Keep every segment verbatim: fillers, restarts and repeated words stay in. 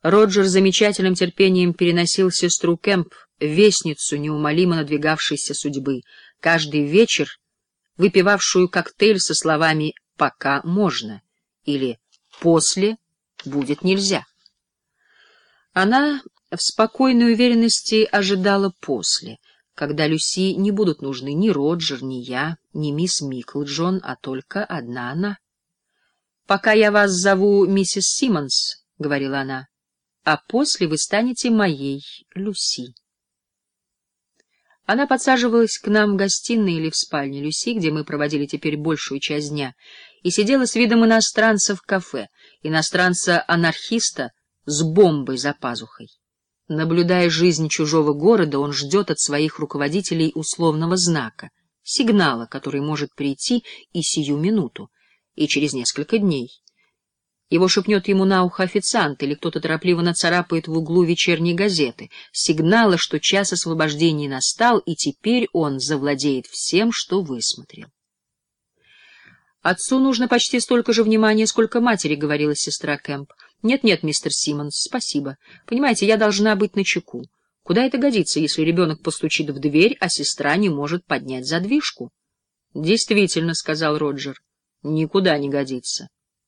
Роджер с замечательным терпением переносил сестру Кэмп, вестницу неумолимо надвигавшейся судьбы, каждый вечер выпивавшую коктейль со словами «пока можно» или «после будет нельзя». Она в спокойной уверенности ожидала «после», когда Люси не будут нужны ни Роджер, ни я, ни мисс Миклджон, а только одна она. «Пока я вас зову миссис Симмонс», — говорила она, — «а после вы станете моей Люси». Она подсаживалась к нам в гостиной или в спальне Люси, где мы проводили теперь большую часть дня, и сидела с видом иностранца в кафе, иностранца-анархиста с бомбой за пазухой. Наблюдая жизнь чужого города, он ждет от своих руководителей условного знака, сигнала, который может прийти и сию минуту, и через несколько дней. Его шепнет ему на ухо официант, или кто-то торопливо нацарапает в углу вечерней газеты, сигнала, что час освобождения настал, и теперь он завладеет всем, что высмотрел. «Отцу нужно почти столько же внимания, сколько матери», — говорила сестра Кэмп. «Нет-нет, мистер Симмонс, спасибо. Понимаете, я должна быть начеку. Куда это годится, если ребенок постучит в дверь, а сестра не может поднять задвижку?» «Действительно», — сказал Роджер, — «никуда не годится».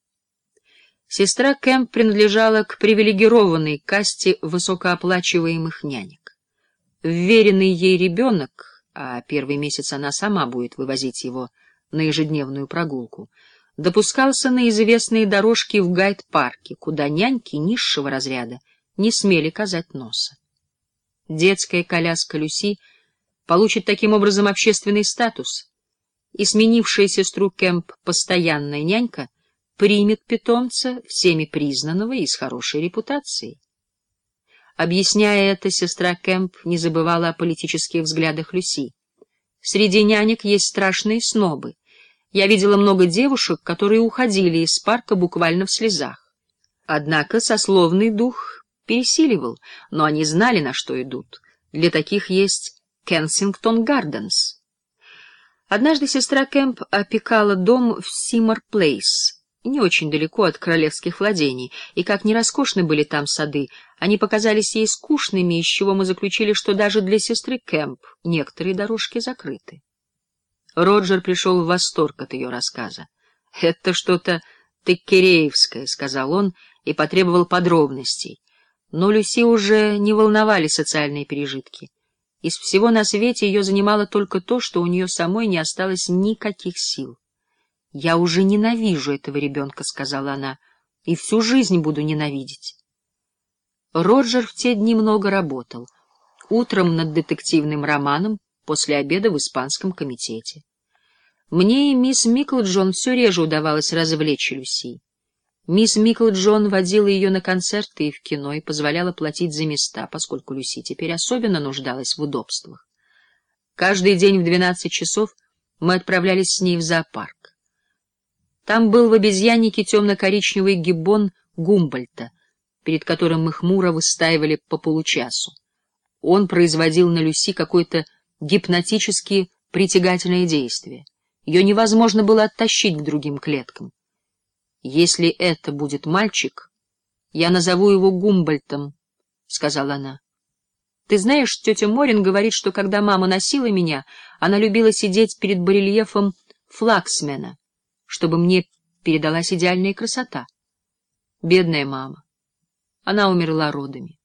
Сестра Кэмп принадлежала к привилегированной касте высокооплачиваемых нянек. Вверенный ей ребенок, а первый месяц она сама будет вывозить его на ежедневную прогулку, допускался на известные дорожки в гайд-парке, куда няньки низшего разряда не смели казать носа. Детская коляска Люси получит таким образом общественный статус, и сменившая сестру Кэмп постоянная нянька примет питомца, всеми признанного и с хорошей репутацией. Объясняя это, сестра Кэмп не забывала о политических взглядах Люси. Среди нянек есть страшные снобы. Я видела много девушек, которые уходили из парка буквально в слезах. Однако сословный дух пересиливал, но они знали, на что идут. Для таких есть Кенсингтон Гарденс. Однажды сестра Кэмп опекала дом в Симмор-Плейс, не очень далеко от королевских владений, и как ни роскошны были там сады, они показались ей скучными, из чего мы заключили, что даже для сестры Кэмп некоторые дорожки закрыты. Роджер пришел в восторг от ее рассказа. «Это что-то теккереевское», — сказал он и потребовал подробностей. Но Люси уже не волновали социальные пережитки. Из всего на свете ее занимало только то, что у нее самой не осталось никаких сил. «Я уже ненавижу этого ребенка», — сказала она, — «и всю жизнь буду ненавидеть». Роджер в те дни много работал. Утром над детективным романом, после обеда в испанском комитете. Мне и мисс Миклджон все реже удавалось развлечь Люси. Мисс Миклджон водила ее на концерты и в кино и позволяла платить за места, поскольку Люси теперь особенно нуждалась в удобствах. Каждый день в двенадцать часов мы отправлялись с ней в зоопарк. Там был в обезьяннике темно-коричневый гиббон Гумбольдта, перед которым мы хмуро выстаивали по получасу. Он производил на Люси какое-то гипнотически притягательное действие. Ее невозможно было оттащить к другим клеткам. «Если это будет мальчик, я назову его Гумбольдтом», — сказала она. «Ты знаешь, тетя Морин говорит, что когда мама носила меня, она любила сидеть перед барельефом Флаксмена, чтобы мне передалась идеальная красота. Бедная мама. Она умерла родами».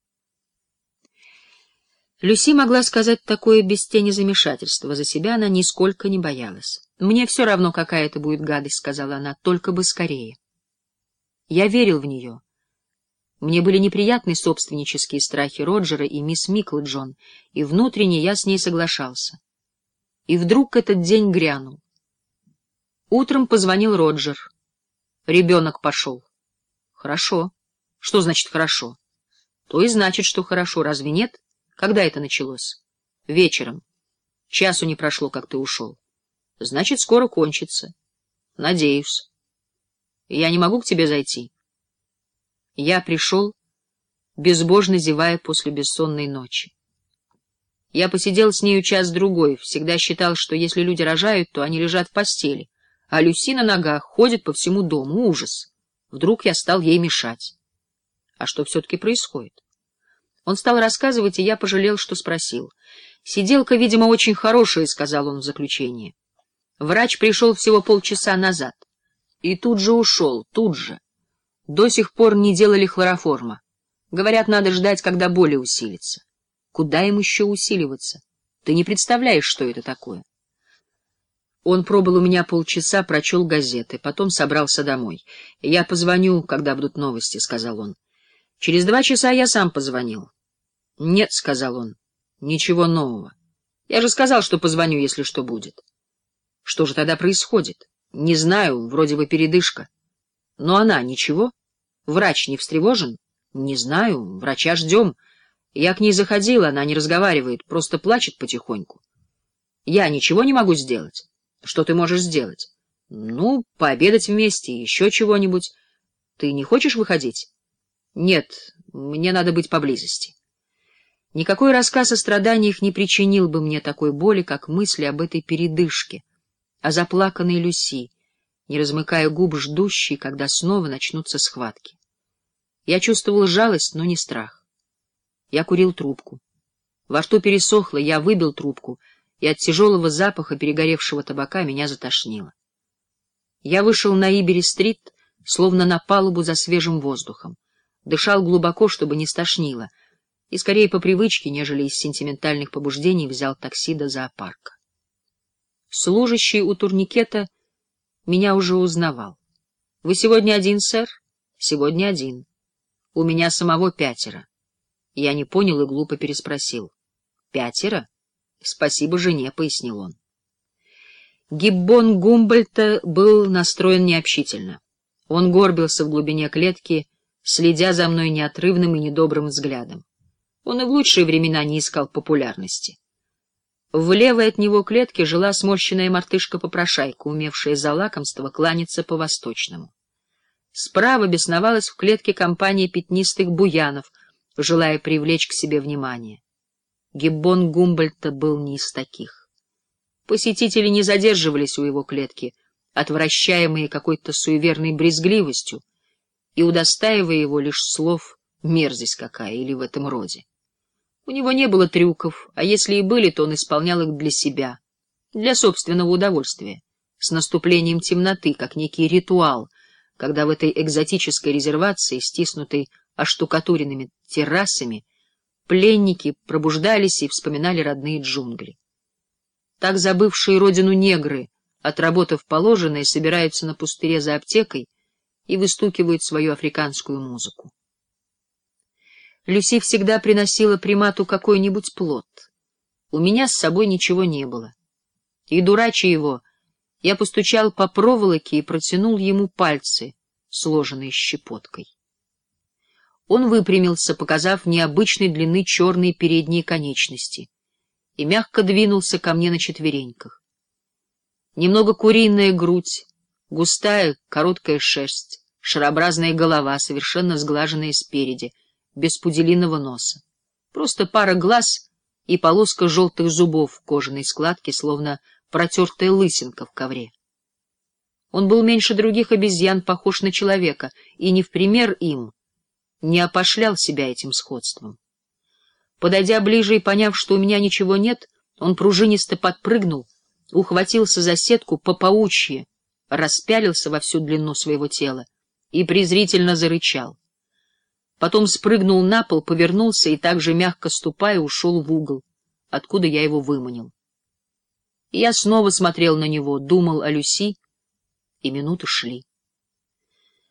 Люси могла сказать такое без тени замешательства. За себя она нисколько не боялась. «Мне все равно, какая это будет гадость», — сказала она, — «только бы скорее». Я верил в нее. Мне были неприятны собственнические страхи Роджера и мисс Миклджон, и внутренне я с ней соглашался. И вдруг этот день грянул. Утром позвонил Роджер. Ребенок пошел. Хорошо. Что значит хорошо? То и значит, что хорошо, разве нет? Когда это началось? Вечером. Часу не прошло, как ты ушел. Значит, скоро кончится. Надеюсь. Я не могу к тебе зайти. Я пришел, безбожно зевая после бессонной ночи. Я посидел с нею час-другой, всегда считал, что если люди рожают, то они лежат в постели, а Люси на ногах ходит по всему дому. Ужас. Вдруг я стал ей мешать. А что все-таки происходит? Он стал рассказывать, и я пожалел, что спросил. «Сиделка, видимо, очень хорошая», — сказал он в заключении. «Врач пришел всего полчаса назад. И тут же ушел, тут же. До сих пор не делали хлороформа. Говорят, надо ждать, когда боли усилится. Куда им еще усиливаться? Ты не представляешь, что это такое». Он пробыл у меня полчаса, прочел газеты, потом собрался домой. «Я позвоню, когда будут новости», — сказал он. Через два часа я сам позвонил. «Нет», — сказал он, — «ничего нового. Я же сказал, что позвоню, если что будет». «Что же тогда происходит?» «Не знаю, вроде бы передышка». «Но она ничего? Врач не встревожен?» «Не знаю, врача ждем. Я к ней заходила, она не разговаривает, просто плачет потихоньку». «Я ничего не могу сделать?» «Что ты можешь сделать?» «Ну, пообедать вместе, еще чего-нибудь. Ты не хочешь выходить?» «Нет, мне надо быть поблизости». Никакой рассказ о страданиях не причинил бы мне такой боли, как мысли об этой передышке, о заплаканной Люси, не размыкая губ, ждущей, когда снова начнутся схватки. Я чувствовал жалость, но не страх. Я курил трубку. Во рту пересохло, я выбил трубку, и от тяжелого запаха перегоревшего табака меня затошнило. Я вышел на Ибери-стрит, словно на палубу за свежим воздухом, дышал глубоко, чтобы не стошнило, и скорее по привычке, нежели из сентиментальных побуждений, взял такси до зоопарка. Служащий у турникета меня уже узнавал. — Вы сегодня один, сэр? — Сегодня один. У меня самого пятеро. Я не понял и глупо переспросил. — Пятеро? — Спасибо жене, — пояснил он. Гиббон Гумбольдта был настроен необщительно. Он горбился в глубине клетки, следя за мной неотрывным и недобрым взглядом. Он и в лучшие времена не искал популярности. В левой от него клетке жила сморщенная мартышка-попрошайка, умевшая за лакомство кланяться по-восточному. Справа бесновалась в клетке компания пятнистых буянов, желая привлечь к себе внимание. Гиббон Гумбольдта был не из таких. Посетители не задерживались у его клетки, отвращаемые какой-то суеверной брезгливостью, и удостаивая его лишь слов «мерзость какая» или в этом роде. У него не было трюков, а если и были, то он исполнял их для себя, для собственного удовольствия, с наступлением темноты, как некий ритуал, когда в этой экзотической резервации, стиснутой оштукатуренными террасами, пленники пробуждались и вспоминали родные джунгли. Так забывшие родину негры, отработав положенное, собираются на пустыре за аптекой и выстукивают свою африканскую музыку. Люси всегда приносила примату какой-нибудь плод. У меня с собой ничего не было. И, дурача его, я постучал по проволоке и протянул ему пальцы, сложенные щепоткой. Он выпрямился, показав необычной длины черные передние конечности, и мягко двинулся ко мне на четвереньках. Немного куриная грудь, густая, короткая шерсть, шарообразная голова, совершенно сглаженная спереди, без пуделиного носа. Просто пара глаз и полоска желтых зубов в кожаной складке, словно протертая лысинка в ковре. Он был меньше других обезьян похож на человека, и не в пример им, не опошлял себя этим сходством. Подойдя ближе и поняв, что у меня ничего нет, он пружинисто подпрыгнул, ухватился за сетку по паучьи, распялился во всю длину своего тела и презрительно зарычал. Потом спрыгнул на пол, повернулся и также мягко ступая ушел в угол, откуда я его выманил. И я снова смотрел на него, думал о Люси, и минуты шли.